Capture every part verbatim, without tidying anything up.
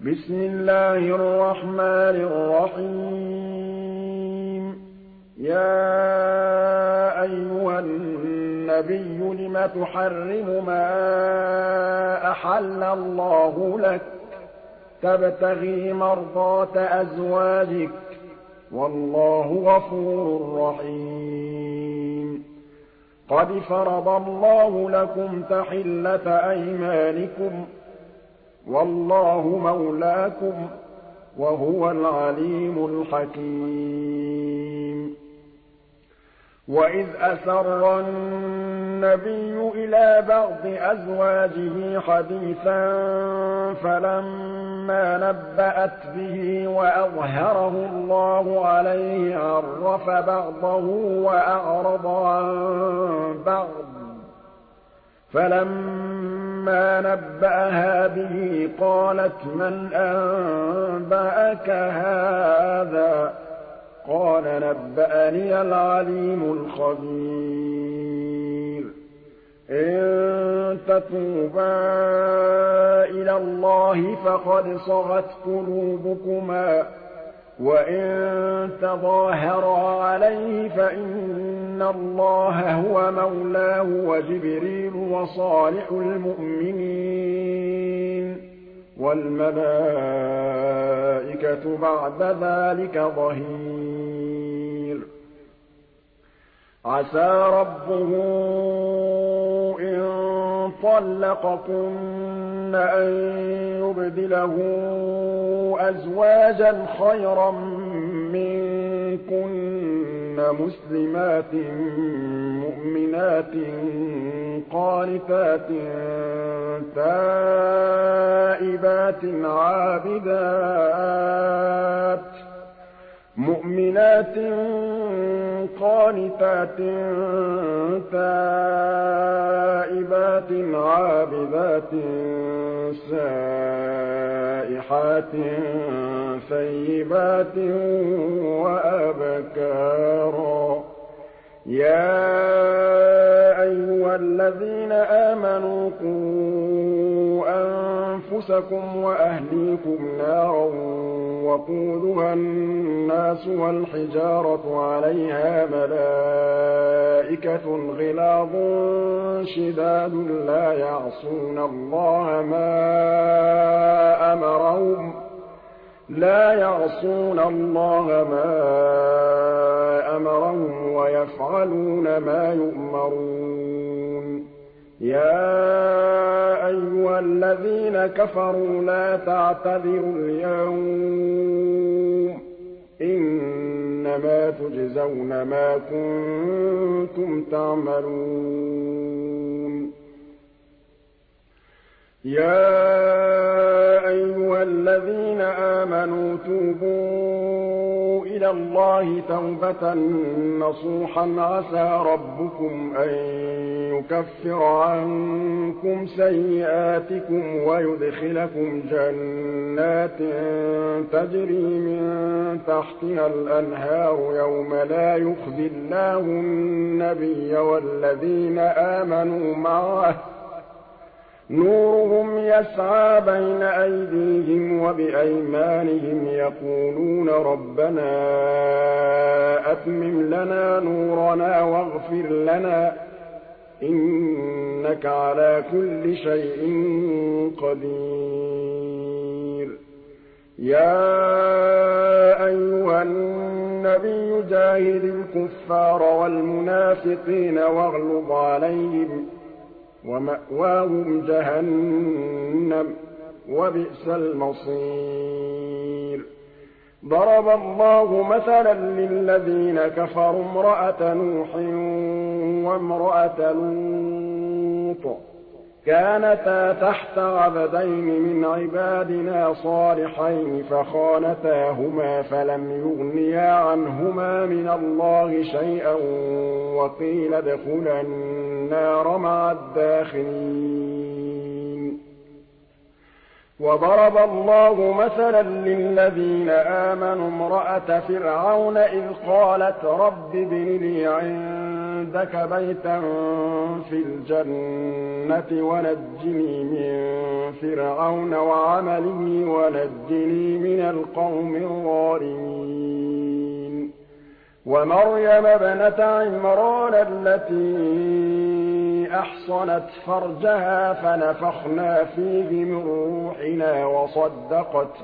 بسم الله الرحمن الرحيم يا أيها النبي لم تحرم ما أحل الله لك تبتغي مرضات أزواجك والله غفور رحيم قد فرض الله لكم تحلة أيمانكم والله مولاكم وهو العليم الحكيم وإذ أسر النبي إلى بعض أزواجه حديثا فلما نبأت به وأظهره الله عليه عرف بعضه وأعرض عن بعض فلما نبأها به قالت من أنبأك هذا قال نبأني العليم الخبير إن تتوبا إلى الله فقد صغت قلوبكما وإن تظاهرا عليه فإن الله هو مولاه وجبريل وصالح المؤمنين والملائكة بعد ذلك ظهير عسى ربه إن طلقكن أن يبدله أزواجا خيرا منكن مسلمات مؤمنات قانتات تائبات عابدات مؤمنات قانتات تائبات عابدات سائحات ثيبات وأبكارا يا أيها الذين آمنوا قوا أنفسكم وأهليكم نارا وقودها الناس والحجارة عليها ملائكة غلاظ شداد لا يعصون الله ما أمرهم لا يعصون الله ما أمرهم ويفعلون ما يؤمرون يا أيها الذين كفروا لا تعتذروا اليوم إنما تجزون ما كنتم تعملون يا أيها الذين آمنوا توبوا إلى الله توبة نصوحا عسى ربكم أن يكفر عنكم سيئاتكم ويدخلكم جنات تجري من تحتها الأنهار يوم لا يخزي الله النبي والذين آمنوا معه نورهم يسعى بين أيديهم وبأيمانهم يقولون ربنا أتمم لنا نورنا واغفر لنا إنك على كل شيء قدير يا أيها النبي جاهد الكفار والمنافقين واغلظ عليهم ومأواهم جهنم وبئس المصير ضرب الله مثلا للذين كفروا امرأة نوح وامرأة لوط كانتا تحت عبدين من عبادنا صالحين فخانتاهما فلم يغنيا عنهما من الله شيئا وقيل ادخلا النار مع الداخلين وضرب الله مثلا للذين آمنوا امرأة فرعون إذ قالت رب ابن لي عندك عِندَكَ بَيْتًا فِي الْجَنَّةِ وَنَجِّنِي مِن فِرْعَوْنَ وَعَمَلِهِ وَنَجِّنِي مِنَ الْقَوْمِ الظَّالِمِينَ وَمَرْيَمَ ابْنَتَ عِمْرَانَ الَّتِي أَحْصَنَتْ فَرْجَهَا فَنَفَخْنَا فِيهِ مِن رُّوحِنَا وَصَدَّقَتْ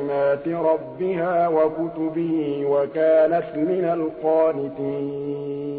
بِكَلِمَاتِ رَبِّهَا وَكُتُبِهِ وَكَانَتْ مِنَ الْقَانِتِينَ